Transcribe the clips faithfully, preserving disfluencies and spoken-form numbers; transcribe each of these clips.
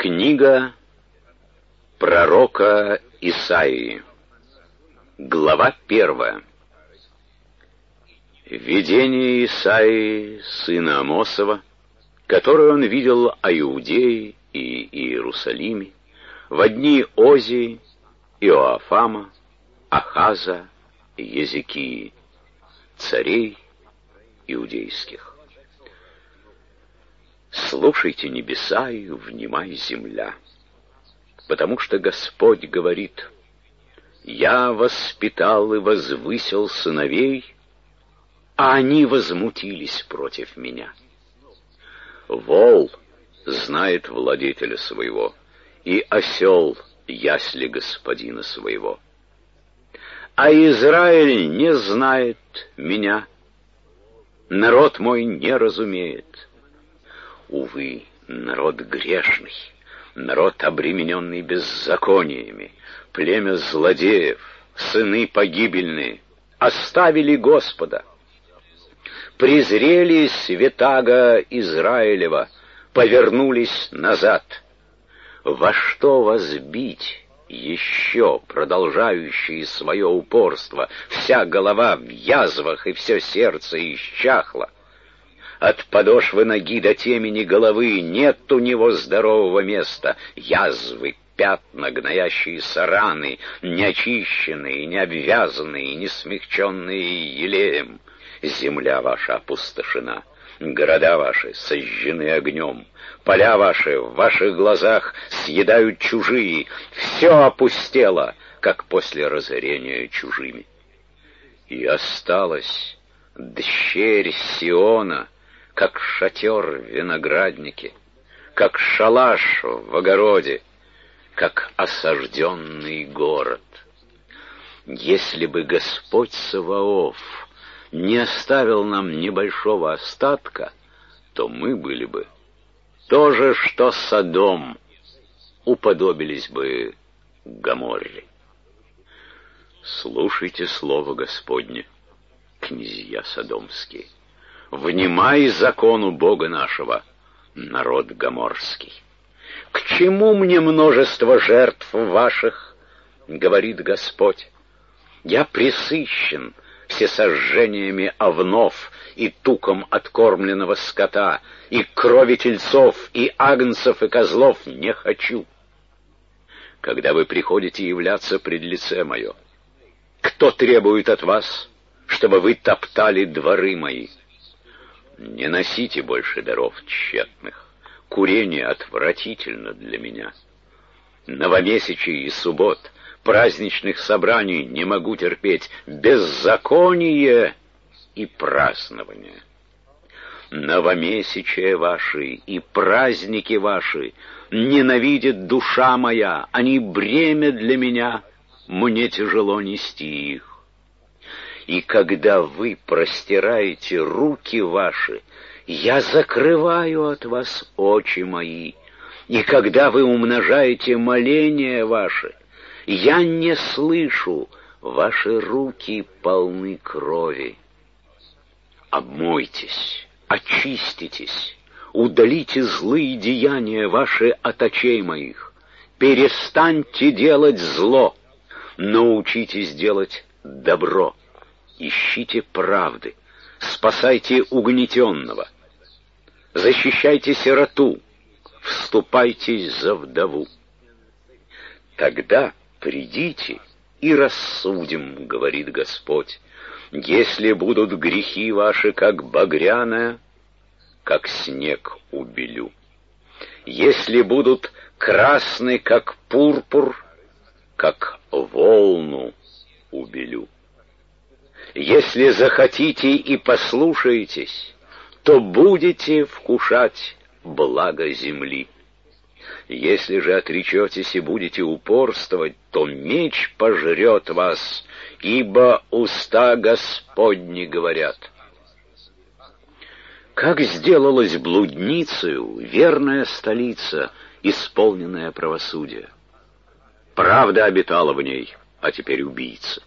Книга пророка Исаии. Глава первая. Видение Исаии, сына Амосова, которое он видел о Иудее и Иерусалиме во дни Озии, Иоафама, Ахаза и Езекии, царей иудейских. Слушайте небеса и внимай земля, потому что Господь говорит: «Я воспитал и возвысил сыновей, а они возмутились против меня». Вол знает владетеля своего, и осел ясли господина своего. А Израиль не знает меня, народ мой не разумеет. Увы, народ грешный, народ, обремененный беззакониями, племя злодеев, сыны погибельные, оставили Господа. Презрели святаго Израилева, повернулись назад. Во что вас бить еще, продолжающие свое упорство? Вся голова в язвах, и все сердце исчахло. От подошвы ноги до темени головы нет у него здорового места. Язвы, пятна, гноящиеся раны, неочищенные, не обвязанные, не смягченные елеем. Земля ваша опустошена, города ваши сожжены огнем, поля ваши в ваших глазах съедают чужие. Все опустело, как после разорения чужими. И осталась дщерь Сиона, как шатер в винограднике, как шалаш в огороде, как осажденный город. Если бы Господь Саваоф не оставил нам небольшого остатка, то мы были бы то же, что Содом, уподобились бы Гоморре. Слушайте слово Господне, князья содомские. Внимай закону Бога нашего, народ гоморский. К чему мне множество жертв ваших, говорит Господь? Я пресыщен всесожжениями овнов и туком откормленного скота, и крови тельцов, и агнцев, и козлов не хочу. Когда вы приходите являться пред лице мое, кто требует от вас, чтобы вы топтали дворы мои? Не носите больше даров тщетных. Курение отвратительно для меня. Новомесячий и суббот, праздничных собраний не могу терпеть. Беззаконие и празднование. Новомесячия ваши и праздники ваши ненавидит душа моя. Они бремя для меня, мне тяжело нести их. И когда вы простираете руки ваши, я закрываю от вас очи мои. И когда вы умножаете моления ваши, я не слышу, ваши руки полны крови. Обмойтесь, очиститесь, удалите злые деяния ваши от очей моих. Перестаньте делать зло, научитесь делать добро. Ищите правды, спасайте угнетенного, защищайте сироту, вступайтесь за вдову. Тогда придите и рассудим, говорит Господь, если будут грехи ваши, как багряная, как снег убелю. Если будут красны, как пурпур, как волну убелю. Если захотите и послушаетесь, то будете вкушать благо земли. Если же отречетесь и будете упорствовать, то меч пожрет вас, ибо уста Господни говорят. Как сделалась блудницею верная столица, исполненная правосудия. Правда обитала в ней, а теперь убийца.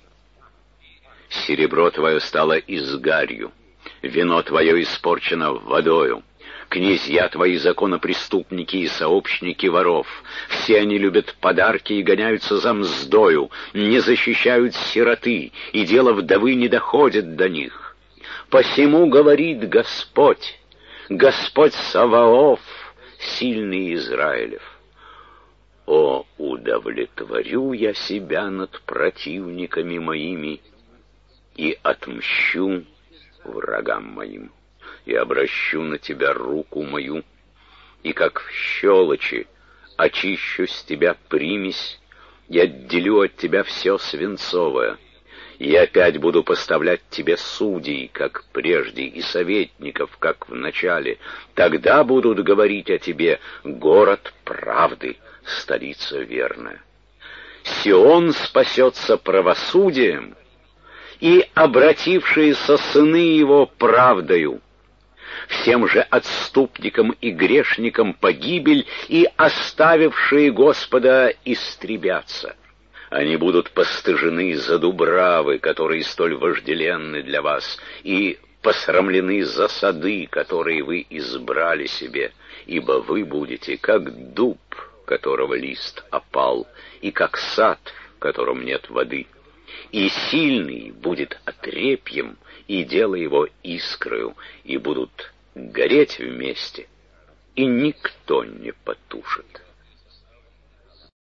Серебро твое стало изгарью, вино твое испорчено водою. Князья твои законопреступники и сообщники воров. Все они любят подарки и гоняются за мздою, не защищают сироты, и дело вдовы не доходит до них. Посему говорит Господь, Господь Саваоф, сильный Израилев: о, удовлетворю я себя над противниками моими и отмщу врагам моим, и обращу на тебя руку мою, и как в щелочи очищу с тебя примесь, и отделю от тебя все свинцовое, и опять буду поставлять тебе судей, как прежде, и советников, как в начале. Тогда будут говорить о тебе: город правды, столица верная. Сион спасется правосудием, и обратившиеся сыны его правдою. Всем же отступникам и грешникам погибель, и оставившие Господа истребятся. Они будут постыжены за дубравы, которые столь вожделенны для вас, и посрамлены за сады, которые вы избрали себе, ибо вы будете как дуб, которого лист опал, и как сад, в котором нет воды. И сильный будет отрепьем, и дело его искрою, и будут гореть вместе, и никто не потушит.